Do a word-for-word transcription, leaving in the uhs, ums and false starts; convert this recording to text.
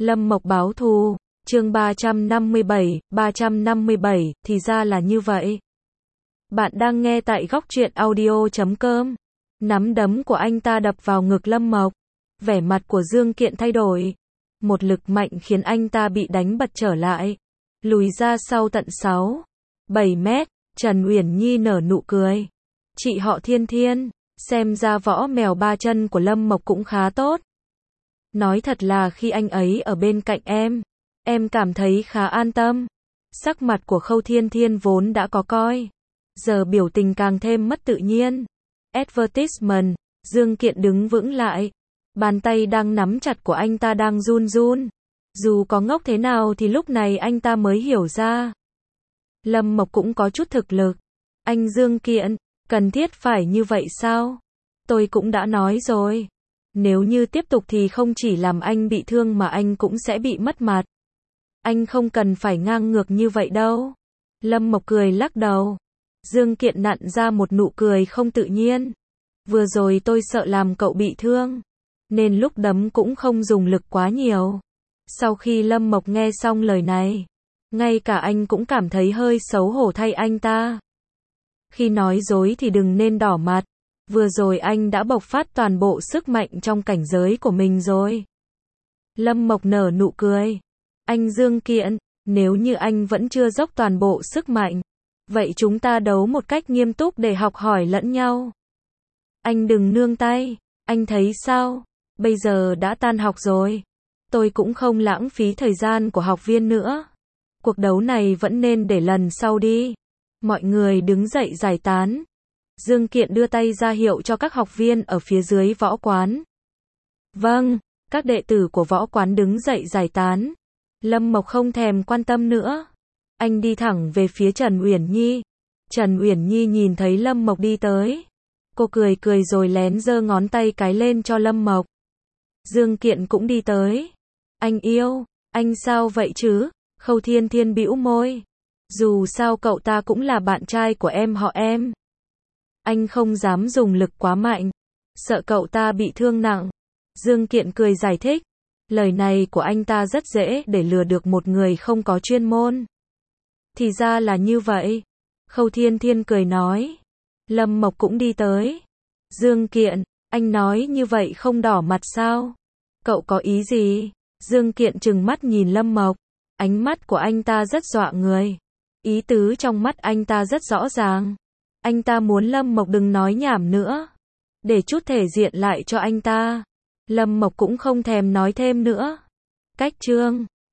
Lâm Mộc báo thù, chương ba trăm năm mươi bảy, ba trăm năm mươi bảy, thì ra là như vậy. Bạn đang nghe tại góc truyện audio chấm com. Nắm đấm của anh ta đập vào ngực Lâm Mộc. Vẻ mặt của Dương Kiện thay đổi. Một lực mạnh khiến anh ta bị đánh bật trở lại. Lùi ra sau tận sáu, bảy mét, Trần Uyển Nhi nở nụ cười. Chị họ Thiên Thiên, xem ra võ mèo ba chân của Lâm Mộc cũng khá tốt. Nói thật là khi anh ấy ở bên cạnh em, em cảm thấy khá an tâm. Sắc mặt của Khâu Thiên Thiên vốn đã có coi, giờ biểu tình càng thêm mất tự nhiên. Advertisement, Dương Kiện đứng vững lại. Bàn tay đang nắm chặt của anh ta đang run run. Dù có ngốc thế nào thì lúc này anh ta mới hiểu ra. Lâm Mộc cũng có chút thực lực. Anh Dương Kiện, cần thiết phải như vậy sao? Tôi cũng đã nói rồi. Nếu như tiếp tục thì không chỉ làm anh bị thương mà anh cũng sẽ bị mất mặt. Anh không cần phải ngang ngược như vậy đâu. Lâm Mộc cười lắc đầu. Dương Kiện nặn ra một nụ cười không tự nhiên. Vừa rồi tôi sợ làm cậu bị thương, nên lúc đấm cũng không dùng lực quá nhiều. Sau khi Lâm Mộc nghe xong lời này, ngay cả anh cũng cảm thấy hơi xấu hổ thay anh ta. Khi nói dối thì đừng nên đỏ mặt. Vừa rồi anh đã bộc phát toàn bộ sức mạnh trong cảnh giới của mình rồi. Lâm Mộc nở nụ cười. Anh Dương Kiện, nếu như anh vẫn chưa dốc toàn bộ sức mạnh, vậy chúng ta đấu một cách nghiêm túc để học hỏi lẫn nhau. Anh đừng nương tay, anh thấy sao? Bây giờ đã tan học rồi. Tôi cũng không lãng phí thời gian của học viên nữa. Cuộc đấu này vẫn nên để lần sau đi. Mọi người đứng dậy giải tán. Dương Kiện đưa tay ra hiệu cho các học viên ở phía dưới võ quán. Vâng, các đệ tử của võ quán đứng dậy giải tán. Lâm Mộc không thèm quan tâm nữa. Anh đi thẳng về phía Trần Uyển Nhi. Trần Uyển Nhi nhìn thấy Lâm Mộc đi tới. Cô cười cười rồi lén giơ ngón tay cái lên cho Lâm Mộc. Dương Kiện cũng đi tới. Anh yêu, anh sao vậy chứ? Khâu Thiên Thiên bĩu môi. Dù sao cậu ta cũng là bạn trai của em họ em. Anh không dám dùng lực quá mạnh, sợ cậu ta bị thương nặng. Dương Kiện cười giải thích. Lời này của anh ta rất dễ để lừa được một người không có chuyên môn. Thì ra là như vậy. Khâu Thiên Thiên cười nói. Lâm Mộc cũng đi tới. Dương Kiện, anh nói như vậy không đỏ mặt sao? Cậu có ý gì? Dương Kiện trừng mắt nhìn Lâm Mộc. Ánh mắt của anh ta rất dọa người. Ý tứ trong mắt anh ta rất rõ ràng. Anh ta muốn Lâm Mộc đừng nói nhảm nữa, để chút thể diện lại cho anh ta. Lâm Mộc cũng không thèm nói thêm nữa. Cách chương